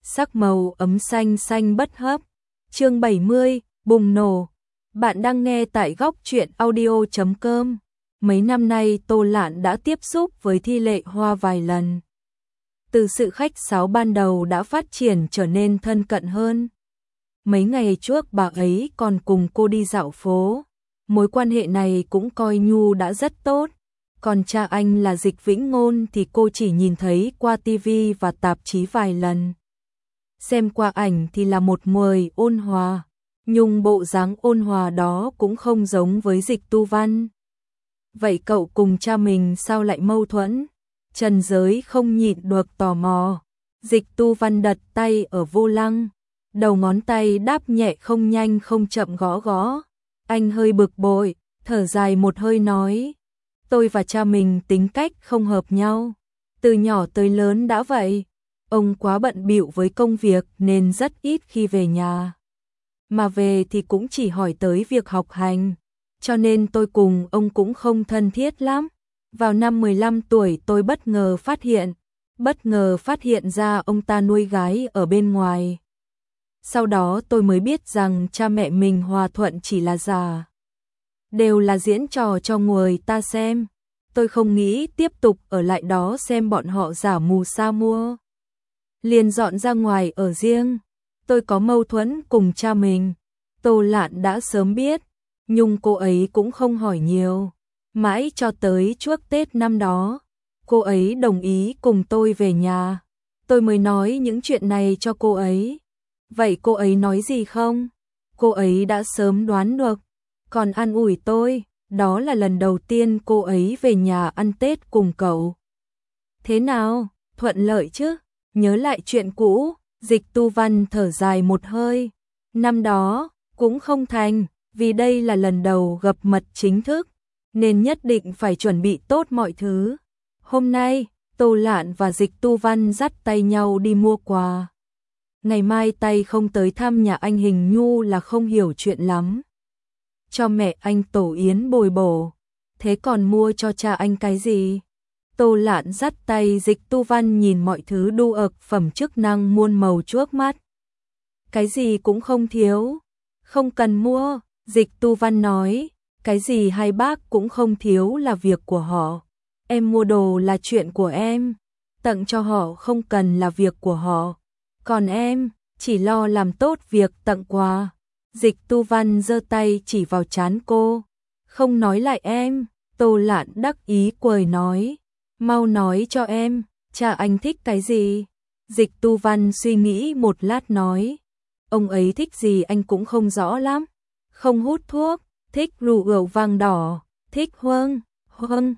sắc màu ấm xanh xanh bất hấp. Chương 70, bùng nổ. Bạn đang nghe tại góc truyện audio.com. Mấy năm nay Tô Lạn đã tiếp xúc với Thi Lệ Hoa vài lần. Từ sự khách sáo ban đầu đã phát triển trở nên thân cận hơn. Mấy ngày trước bà ấy còn cùng cô đi dạo phố. Mối quan hệ này cũng coi như đã rất tốt. Còn cha anh là Dịch Vĩnh Ngôn thì cô chỉ nhìn thấy qua TV và tạp chí vài lần. Xem qua ảnh thì là một người ôn hòa, nhưng bộ dáng ôn hòa đó cũng không giống với Dịch Tu Văn. Vậy cậu cùng cha mình sao lại mâu thuẫn? Trần Giới không nhịn được tò mò. Dịch Tu Văn đặt tay ở vô lăng, đầu ngón tay đáp nhẹ không nhanh không chậm gõ gõ. Anh hơi bực bội, thở dài một hơi nói: tôi và cha mình tính cách không hợp nhau. Từ nhỏ tới lớn đã vậy. Ông quá bận bịu với công việc nên rất ít khi về nhà. Mà về thì cũng chỉ hỏi tới việc học hành. Cho nên tôi cùng ông cũng không thân thiết lắm. Vào năm 15 tuổi tôi bất ngờ phát hiện ra ông ta nuôi gái ở bên ngoài. Sau đó tôi mới biết rằng cha mẹ mình hòa thuận chỉ là giả. Đều là diễn trò cho người ta xem. Tôi không nghĩ tiếp tục ở lại đó xem bọn họ giả mù sa mua. Liền dọn ra ngoài ở riêng. Tôi có mâu thuẫn cùng cha mình, Tô Lạn đã sớm biết, nhưng cô ấy cũng không hỏi nhiều. Mãi cho tới trước Tết năm đó, cô ấy đồng ý cùng tôi về nhà. Tôi mới nói những chuyện này cho cô ấy. Vậy cô ấy nói gì không? Cô ấy đã sớm đoán được, còn an ủi tôi, đó là lần đầu tiên cô ấy về nhà ăn Tết cùng cậu. Thế nào, thuận lợi chứ? Nhớ lại chuyện cũ, Dịch Tu Văn thở dài một hơi. Năm đó, cũng không thành, vì đây là lần đầu gặp mặt chính thức, nên nhất định phải chuẩn bị tốt mọi thứ. Hôm nay, Tô Lạn và Dịch Tu Văn dắt tay nhau đi mua quà. Ngày mai tay không tới thăm nhà anh hình như là không hiểu chuyện lắm. Cho mẹ anh tổ yến bồi bổ. Thế còn mua cho cha anh cái gì? Tô Lạn dắt tay Dịch Tu Văn nhìn mọi thứ đu ực phẩm chức năng muôn màu trước mắt. Cái gì cũng không thiếu. Không cần mua, Dịch Tu Văn nói. Cái gì hai bác cũng không thiếu là việc của họ. Em mua đồ là chuyện của em. Tặng cho họ không cần là việc của họ. Còn em, chỉ lo làm tốt việc tặng quà. Dịch Tu Văn giơ tay chỉ vào trán cô. Không nói lại em. Tô Lạn đắc ý cười nói. Mau nói cho em, cha anh thích cái gì? Dịch Tu Văn suy nghĩ một lát nói. Ông ấy thích gì anh cũng không rõ lắm. Không hút thuốc, thích rượu vang đỏ, thích huân,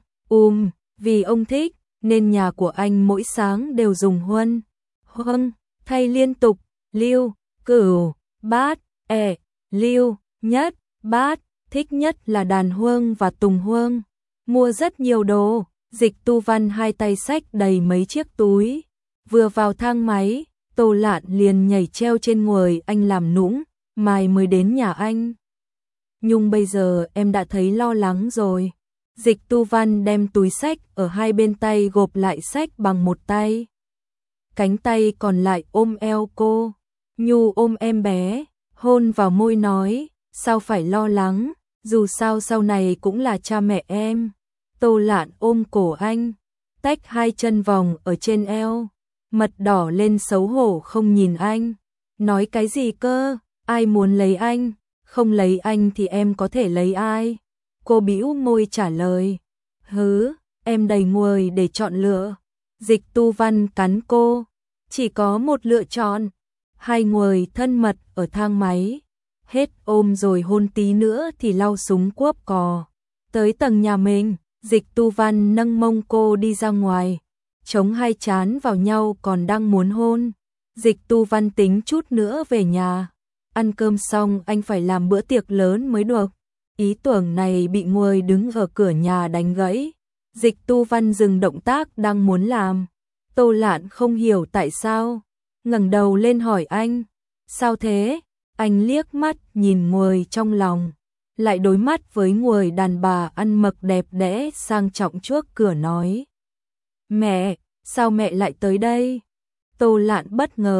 vì ông thích, nên nhà của anh mỗi sáng đều dùng huân, thay liên tục, lưu, cửu, bát, lưu, nhất, bát, thích nhất là đàn huân và tùng huân. Mua rất nhiều đồ. Dịch Tu Văn hai tay xách đầy mấy chiếc túi. Vừa vào thang máy, Tô Lạn liền nhảy treo trên người anh làm nũng. Mai mới đến nhà anh. Nhưng bây giờ em đã thấy lo lắng rồi. Dịch Tu Văn đem túi xách ở hai bên tay gộp lại xách bằng một tay. Cánh tay còn lại ôm eo cô. Nhu ôm em bé, hôn vào môi nói. Sao phải lo lắng, dù sao sau này cũng là cha mẹ em. Tô Lạn ôm cổ anh, tách hai chân vòng ở trên eo, mặt đỏ lên xấu hổ không nhìn anh. Nói cái gì cơ, ai muốn lấy anh, không lấy anh thì em có thể lấy ai? Cô bĩu môi trả lời. Hứ, em đầy người để chọn lựa. Dịch Tu Văn cắn cô, chỉ có một lựa chọn. Hai người thân mật ở thang máy, hết ôm rồi hôn tí nữa thì lau súng cuốc cò. Tới tầng nhà mình. Dịch Tu Văn nâng mông cô đi ra ngoài, chống hai trán vào nhau còn đang muốn hôn. Dịch Tu Văn tính chút nữa về nhà, ăn cơm xong anh phải làm bữa tiệc lớn mới được. Ý tưởng này bị người đứng ở cửa nhà đánh gãy. Dịch Tu Văn dừng động tác đang muốn làm. Tô Lạn không hiểu tại sao, ngẩng đầu lên hỏi anh, sao thế? Anh liếc mắt nhìn người trong lòng, lại đối mắt với người đàn bà ăn mặc đẹp đẽ sang trọng trước cửa nói. Mẹ, sao mẹ lại tới đây? Tô Lạn bất ngờ,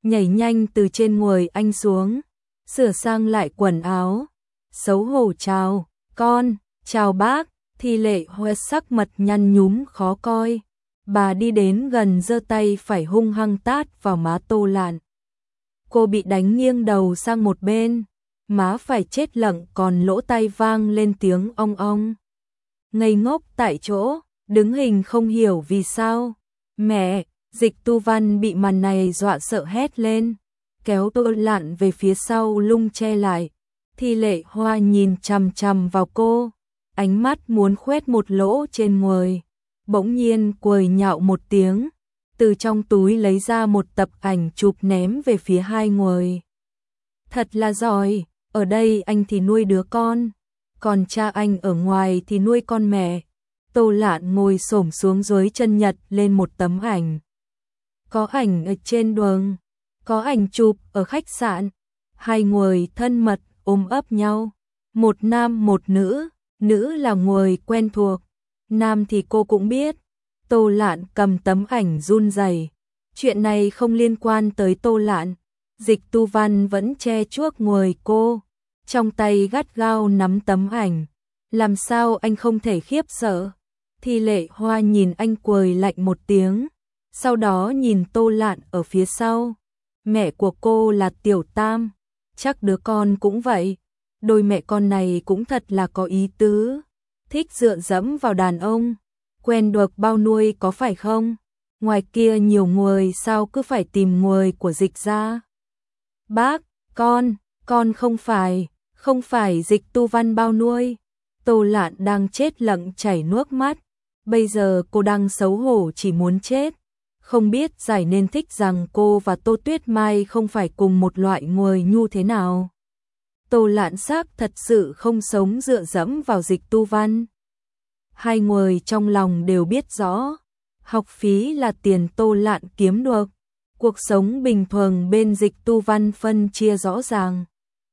nhảy nhanh từ trên người anh xuống, sửa sang lại quần áo, xấu hổ chào, con, chào bác. Thi Lệ Hoa sắc mặt nhăn nhúm khó coi, bà đi đến gần giơ tay phải hung hăng tát vào má Tô Lạn. Cô bị đánh nghiêng đầu sang một bên, má phải chết lặng còn lỗ tai vang lên tiếng ong ong. Ngây ngốc tại chỗ, đứng hình không hiểu vì sao. Mẹ, Dịch Tu Văn bị màn này dọa sợ hét lên, kéo Tô Lạn về phía sau lung che lại. Thi Lệ Hoa nhìn chằm chằm vào cô, ánh mắt muốn khoét một lỗ trên người. Bỗng nhiên quầy nhạo một tiếng, từ trong túi lấy ra một tập ảnh chụp ném về phía hai người. Thật là giỏi, ở đây anh thì nuôi đứa con, còn cha anh ở ngoài thì nuôi con mẹ. Tô Lạn ngồi xổm xuống dưới chân nhặt lên một tấm ảnh. Có ảnh ở trên đường, có ảnh chụp ở khách sạn, hai người thân mật ôm ấp nhau, một nam một nữ, nữ là người quen thuộc, nam thì cô cũng biết. Tô Lạn cầm tấm ảnh run rẩy. Chuyện này không liên quan tới Tô Lạn. Dịch Tu Văn vẫn che chuốc người cô, trong tay gắt gao nắm tấm ảnh. Làm sao anh không thể khiếp sợ? Thi Lệ Hoa nhìn anh cười lạnh một tiếng, sau đó nhìn Tô Lạn ở phía sau. Mẹ của cô là Tiểu Tam, chắc đứa con cũng vậy. Đôi mẹ con này cũng thật là có ý tứ, thích dựa dẫm vào đàn ông, quen được bao nuôi có phải không? Ngoài kia nhiều người sao cứ phải tìm người của Dịch ra? Bác, con không phải Dịch Tu Văn bao nuôi. Tô Lạn đang chết lặng chảy nước mắt, bây giờ cô đang xấu hổ chỉ muốn chết, không biết giải nên thích rằng cô và Tô Tuyết Mai không phải cùng một loại người như thế nào. Tô Lạn xác thật sự không sống dựa dẫm vào Dịch Tu Văn. Hai người trong lòng đều biết rõ, học phí là tiền Tô Lạn kiếm được, cuộc sống bình thường bên Dịch Tu Văn phân chia rõ ràng.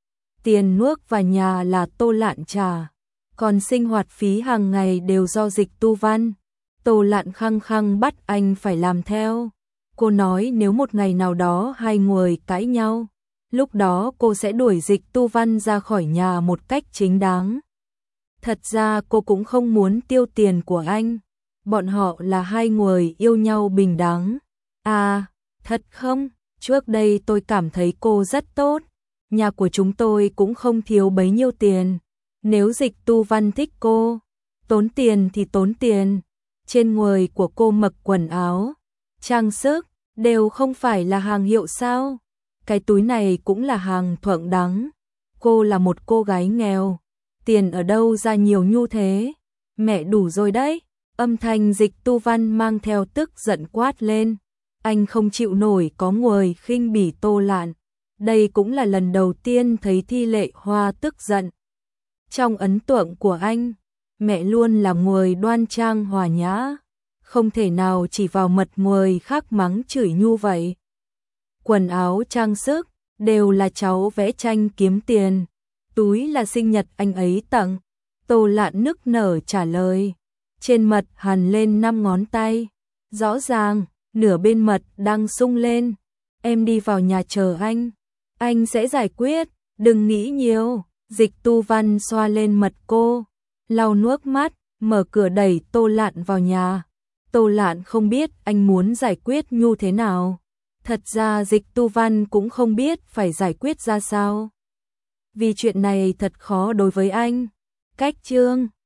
Tiền nước và nhà là Tô Lạn trả, còn sinh hoạt phí hàng ngày đều do Dịch Tu Văn. Tô Lạn khăng khăng bắt anh phải làm theo. Cô nói nếu một ngày nào đó hai người cãi nhau, lúc đó cô sẽ đuổi Dịch Tu Văn ra khỏi nhà một cách chính đáng. Thật ra cô cũng không muốn tiêu tiền của anh. Bọn họ là hai người yêu nhau bình đẳng. À, thật không? Trước đây tôi cảm thấy cô rất tốt. Nhà của chúng tôi cũng không thiếu bấy nhiêu tiền. Nếu Dịch Tu Văn thích cô, tốn tiền thì tốn tiền. Trên người của cô mặc quần áo, trang sức, đều không phải là hàng hiệu sao? Cái túi này cũng là hàng thượng đẳng. Cô là một cô gái nghèo, tiền ở đâu ra nhiều như thế? Mẹ đủ rồi đấy. Âm thanh Dịch Tu Văn mang theo tức giận quát lên. Anh không chịu nổi có người khinh bỉ Tô Lạn. Đây cũng là lần đầu tiên thấy Thi Lệ Hoa tức giận. Trong ấn tượng của anh, mẹ luôn là người đoan trang hòa nhã, không thể nào chỉ vào mặt người khác mắng chửi như vậy. Quần áo trang sức đều là cháu vẽ tranh kiếm tiền, túi là sinh nhật anh ấy tặng. Tô Lạn nức nở trả lời, trên mật hằn lên 5 ngón tay, rõ ràng nửa bên mật đang sung lên. Em đi vào nhà chờ anh sẽ giải quyết, đừng nghĩ nhiều. Dịch Tu Văn xoa lên mật cô, lau nước mắt, mở cửa đẩy Tô Lạn vào nhà. Tô Lạn không biết anh muốn giải quyết như thế nào. Thật ra Dịch Tu Văn cũng không biết phải giải quyết ra sao, vì chuyện này thật khó đối với anh. Cách chương